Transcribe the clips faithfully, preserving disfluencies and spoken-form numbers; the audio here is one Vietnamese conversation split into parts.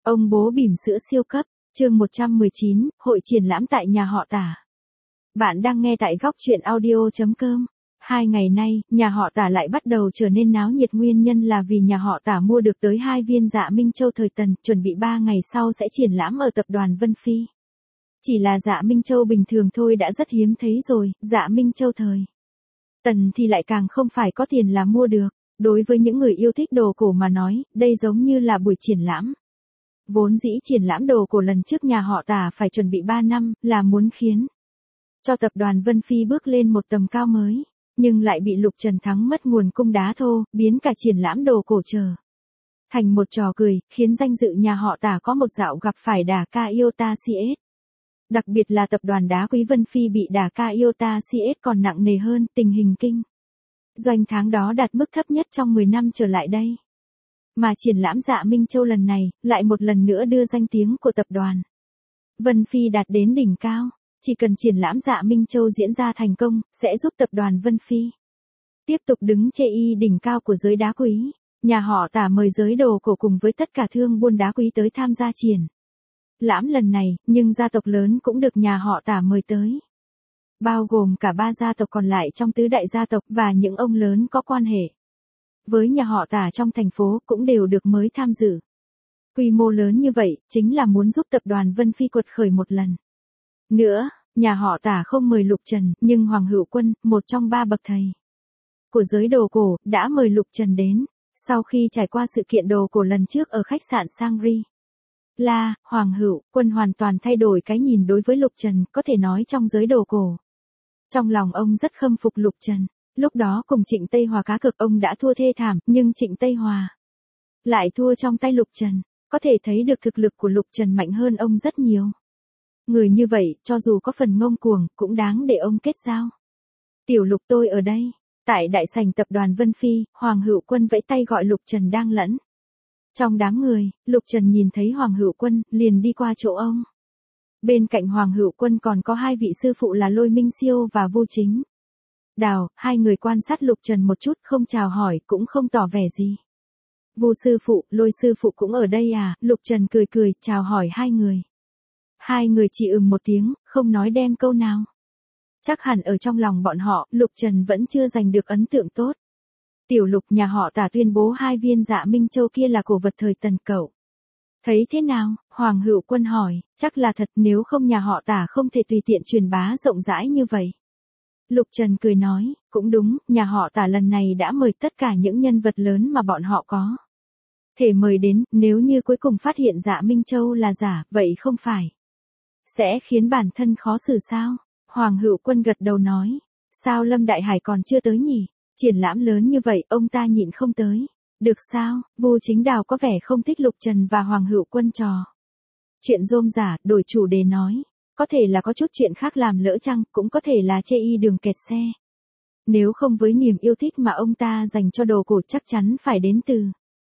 Ông bố bỉm sữa siêu cấp, chương một trăm mười chín, hội triển lãm tại nhà họ Tả. Bạn đang nghe tại góc truyện audio chấm com. Hai ngày nay, nhà họ Tả lại bắt đầu trở nên náo nhiệt, nguyên nhân là vì nhà họ Tả mua được tới hai viên Dạ Minh Châu thời Tần, chuẩn bị ba ngày sau sẽ triển lãm ở tập đoàn Vân Phi. Chỉ là Dạ Minh Châu bình thường thôi đã rất hiếm thấy rồi, Dạ Minh Châu thời Tần thì lại càng không phải có tiền là mua được. Đối với những người yêu thích đồ cổ mà nói, đây giống như là buổi triển lãm. Vốn dĩ triển lãm đồ cổ lần trước nhà họ Tả phải chuẩn bị ba năm, là muốn khiến cho tập đoàn Vân Phi bước lên một tầm cao mới, nhưng lại bị Lục Trần thắng mất nguồn cung đá thô, biến cả triển lãm đồ cổ trở thành một trò cười, khiến danh dự nhà họ Tả có một dạo gặp phải đả ca iota xê ét. Đặc biệt là tập đoàn đá quý Vân Phi bị đả ca iota xê ét còn nặng nề hơn, tình hình kinh doanh tháng đó đạt mức thấp nhất trong mười năm trở lại đây. Mà triển lãm Dạ Minh Châu lần này, lại một lần nữa đưa danh tiếng của tập đoàn Vân Phi đạt đến đỉnh cao. Chỉ cần triển lãm Dạ Minh Châu diễn ra thành công, sẽ giúp tập đoàn Vân Phi tiếp tục đứng trên y đỉnh cao của giới đá quý. Nhà họ Tả mời giới đồ cổ cùng với tất cả thương buôn đá quý tới tham gia triển lãm lần này, nhưng gia tộc lớn cũng được nhà họ Tả mời tới. Bao gồm cả ba gia tộc còn lại trong tứ đại gia tộc và những ông lớn có quan hệ với nhà họ Tả trong thành phố cũng đều được mới tham dự. Quy mô lớn như vậy, chính là muốn giúp tập đoàn Vân Phi quật khởi một lần nữa. Nhà họ Tả không mời Lục Trần, nhưng Hoàng Hữu Quân, một trong ba bậc thầy của giới đồ cổ, đã mời Lục Trần đến. Sau khi trải qua sự kiện đồ cổ lần trước ở khách sạn Shangri La, Hoàng Hữu Quân hoàn toàn thay đổi cái nhìn đối với Lục Trần, có thể nói trong giới đồ cổ. Trong lòng ông rất khâm phục Lục Trần. Lúc đó cùng Trịnh Tây Hòa cá cược ông đã thua thê thảm, nhưng Trịnh Tây Hòa lại thua trong tay Lục Trần. Có thể thấy được thực lực của Lục Trần mạnh hơn ông rất nhiều. Người như vậy, cho dù có phần ngông cuồng, cũng đáng để ông kết giao. Tiểu Lục tôi ở đây. Tại đại sảnh tập đoàn Vân Phi, Hoàng Hữu Quân vẫy tay gọi Lục Trần đang lẫn trong đám người. Lục Trần nhìn thấy Hoàng Hữu Quân, liền đi qua chỗ ông. Bên cạnh Hoàng Hữu Quân còn có hai vị sư phụ là Lôi Minh Siêu và Vu Chính Đào. Hai người quan sát Lục Trần một chút, không chào hỏi, cũng không tỏ vẻ gì. Vu sư phụ, Lôi sư phụ cũng ở đây à? Lục Trần cười cười, chào hỏi hai người. Hai người chỉ ừm một tiếng, không nói đem câu nào. Chắc hẳn ở trong lòng bọn họ, Lục Trần vẫn chưa giành được ấn tượng tốt. Tiểu Lục, nhà họ Tả tuyên bố hai viên Dạ Minh Châu kia là cổ vật thời Tần, cậu thấy thế nào? Hoàng Hữu Quân hỏi. Chắc là thật, nếu không nhà họ Tả không thể tùy tiện truyền bá rộng rãi như vậy. Lục Trần cười nói, cũng đúng, nhà họ Tả lần này đã mời tất cả những nhân vật lớn mà bọn họ có thể mời đến, nếu như cuối cùng phát hiện Dạ Minh Châu là giả, vậy không phải sẽ khiến bản thân khó xử sao? Hoàng Hữu Quân gật đầu nói, sao Lâm Đại Hải còn chưa tới nhỉ? Triển lãm lớn như vậy, ông ta nhịn không tới được sao? Vu Chính Đào có vẻ không thích Lục Trần và Hoàng Hữu Quân trò chuyện rôm rả, đổi chủ đề nói, có thể là có chút chuyện khác làm lỡ chăng, cũng có thể là chê y đường kẹt xe. Nếu không với niềm yêu thích mà ông ta dành cho đồ cổ chắc chắn phải đến từ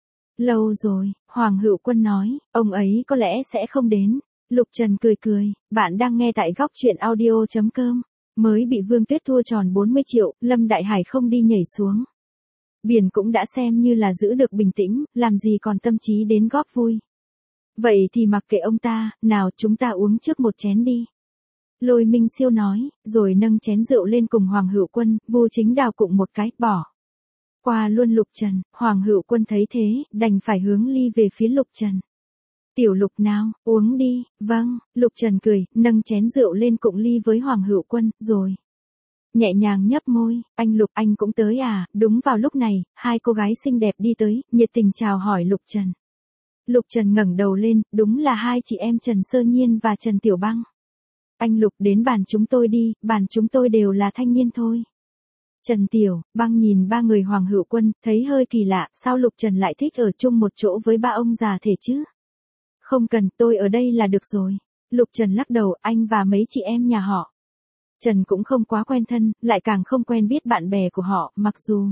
lâu rồi. Hoàng Hữu Quân nói, ông ấy có lẽ sẽ không đến. Lục Trần cười cười, bạn đang nghe tại góc truyện audio chấm com. Mới bị Vương Tuyết thua tròn bốn mươi triệu, Lâm Đại Hải không đi nhảy xuống biển cũng đã xem như là giữ được bình tĩnh, làm gì còn tâm trí đến góp vui. Vậy thì mặc kệ ông ta, nào chúng ta uống trước một chén đi. Lôi Minh Siêu nói, rồi nâng chén rượu lên cùng Hoàng Hữu Quân. Vu Chính Đào cụng một cái, bỏ qua luôn Lục Trần. Hoàng Hữu Quân thấy thế, đành phải hướng ly về phía Lục Trần. Tiểu Lục nào, uống đi. Vâng, Lục Trần cười, nâng chén rượu lên cụng ly với Hoàng Hữu Quân, rồi nhẹ nhàng nhấp môi. Anh Lục, anh cũng tới à? Đúng vào lúc này, hai cô gái xinh đẹp đi tới, nhiệt tình chào hỏi Lục Trần. Lục Trần ngẩng đầu lên, đúng là hai chị em Trần Sơ Nhiên và Trần Tiểu Băng. Anh Lục, đến bàn chúng tôi đi, bàn chúng tôi đều là thanh niên thôi. Trần Tiểu Băng nhìn ba người Hoàng Hữu Quân, thấy hơi kỳ lạ, sao Lục Trần lại thích ở chung một chỗ với ba ông già thể chứ? Không cần, tôi ở đây là được rồi. Lục Trần lắc đầu, anh và mấy chị em nhà họ Trần cũng không quá quen thân, lại càng không quen biết bạn bè của họ, mặc dù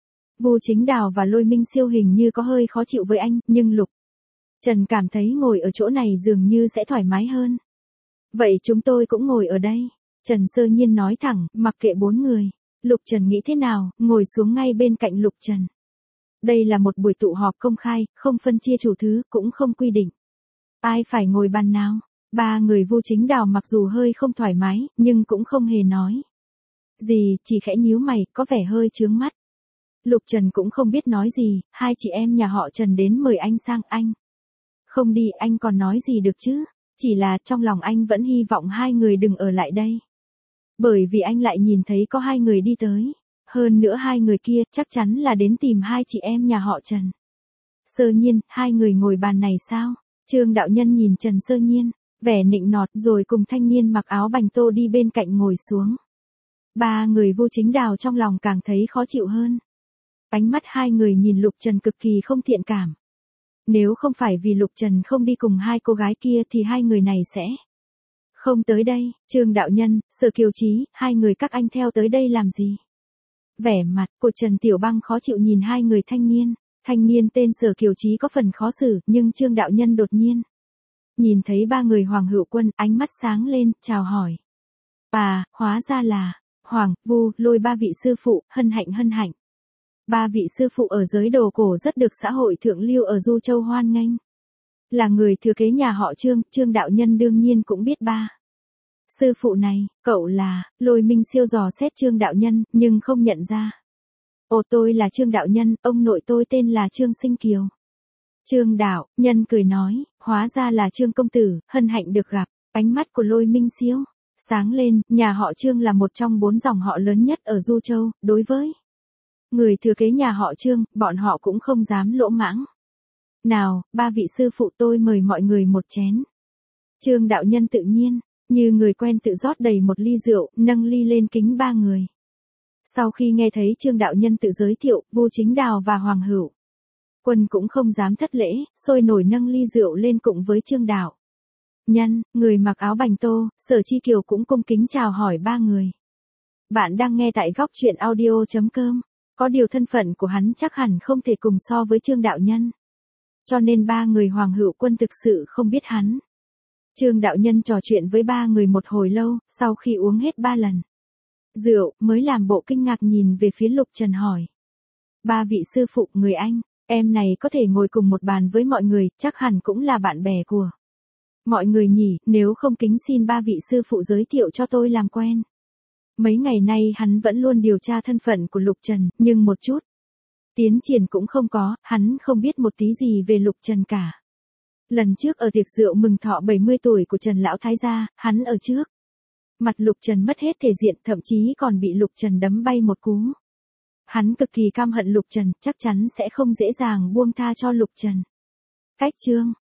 Vu Chính Đào và Lôi Minh Siêu hình như có hơi khó chịu với anh, nhưng Lục Trần cảm thấy ngồi ở chỗ này dường như sẽ thoải mái hơn. Vậy chúng tôi cũng ngồi ở đây. Trần Sơ Nhiên nói thẳng, mặc kệ bốn người. Lục Trần nghĩ thế nào, ngồi xuống ngay bên cạnh Lục Trần. Đây là một buổi tụ họp công khai, không phân chia chủ thứ, cũng không quy định Ai phải ngồi bàn nào? Ba người Vu Chính Đào mặc dù hơi không thoải mái, nhưng cũng không hề nói gì, chỉ khẽ nhíu mày, có vẻ hơi chướng mắt. Lục Trần cũng không biết nói gì, hai chị em nhà họ Trần đến mời anh sang, anh không đi anh còn nói gì được chứ, chỉ là trong lòng anh vẫn hy vọng hai người đừng ở lại đây. Bởi vì anh lại nhìn thấy có hai người đi tới, hơn nữa hai người kia chắc chắn là đến tìm hai chị em nhà họ Trần. Sơ Nhiên, hai người ngồi bàn này sao? Trương đạo nhân nhìn Trần Sơ Nhiên, vẻ nịnh nọt rồi cùng thanh niên mặc áo bành tô đi bên cạnh ngồi xuống. Ba người Vu Chính Đào trong lòng càng thấy khó chịu hơn. Ánh mắt hai người nhìn Lục Trần cực kỳ không thiện cảm. Nếu không phải vì Lục Trần không đi cùng hai cô gái kia thì hai người này sẽ không tới đây. Trương đạo nhân, Sở Kiều Chí, hai người các anh theo tới đây làm gì? Vẻ mặt của Trần Tiểu Băng khó chịu nhìn hai người thanh niên. Thanh niên tên Sở Kiều Chí có phần khó xử, nhưng Trương đạo nhân đột nhiên nhìn thấy ba người Hoàng Hữu Quân, ánh mắt sáng lên, chào hỏi. À, hóa ra là Hoàng, Vu, Lôi ba vị sư phụ, hân hạnh hân hạnh. Ba vị sư phụ ở giới đồ cổ rất được xã hội thượng lưu ở Du Châu hoan nghênh. Là người thừa kế nhà họ Trương, Trương đạo nhân đương nhiên cũng biết ba sư phụ này, cậu là, Lôi Minh Siêu dò xét Trương đạo nhân, nhưng không nhận ra. Ồ, tôi là Trương đạo nhân, ông nội tôi tên là Trương Sinh Kiều. Trương đạo nhân cười nói, hóa ra là Trương công tử, hân hạnh được gặp. Ánh mắt của Lôi Minh Siêu sáng lên, nhà họ Trương là một trong bốn dòng họ lớn nhất ở Du Châu, đối với người thừa kế nhà họ Trương, bọn họ cũng không dám lỗ mãng. Nào, ba vị sư phụ tôi mời mọi người một chén. Trương đạo nhân tự nhiên, như người quen tự rót đầy một ly rượu, nâng ly lên kính ba người. Sau khi nghe thấy Trương đạo nhân tự giới thiệu, Vu Chính Đào và Hoàng Hữu Quân cũng không dám thất lễ, sôi nổi nâng ly rượu lên cùng với Trương đạo nhân, người mặc áo bành tô, Sở Chi Kiều cũng cung kính chào hỏi ba người. Bạn đang nghe tại góc truyện audio chấm com. Có điều thân phận của hắn chắc hẳn không thể cùng so với Trương đạo nhân. Cho nên ba người Hoàng Hữu Quân thực sự không biết hắn. Trương đạo nhân trò chuyện với ba người một hồi lâu, sau khi uống hết ba lần rượu, mới làm bộ kinh ngạc nhìn về phía Lục Trần hỏi. Ba vị sư phụ, người anh, em này có thể ngồi cùng một bàn với mọi người, chắc hẳn cũng là bạn bè của mọi người nhỉ, nếu không kính xin ba vị sư phụ giới thiệu cho tôi làm quen. Mấy ngày nay hắn vẫn luôn điều tra thân phận của Lục Trần, nhưng một chút tiến triển cũng không có, hắn không biết một tí gì về Lục Trần cả. Lần trước ở tiệc rượu mừng thọ bảy mươi tuổi của Trần Lão Thái gia, hắn ở trước mặt Lục Trần mất hết thể diện, thậm chí còn bị Lục Trần đấm bay một cú. Hắn cực kỳ căm hận Lục Trần, chắc chắn sẽ không dễ dàng buông tha cho Lục Trần. Cách Trương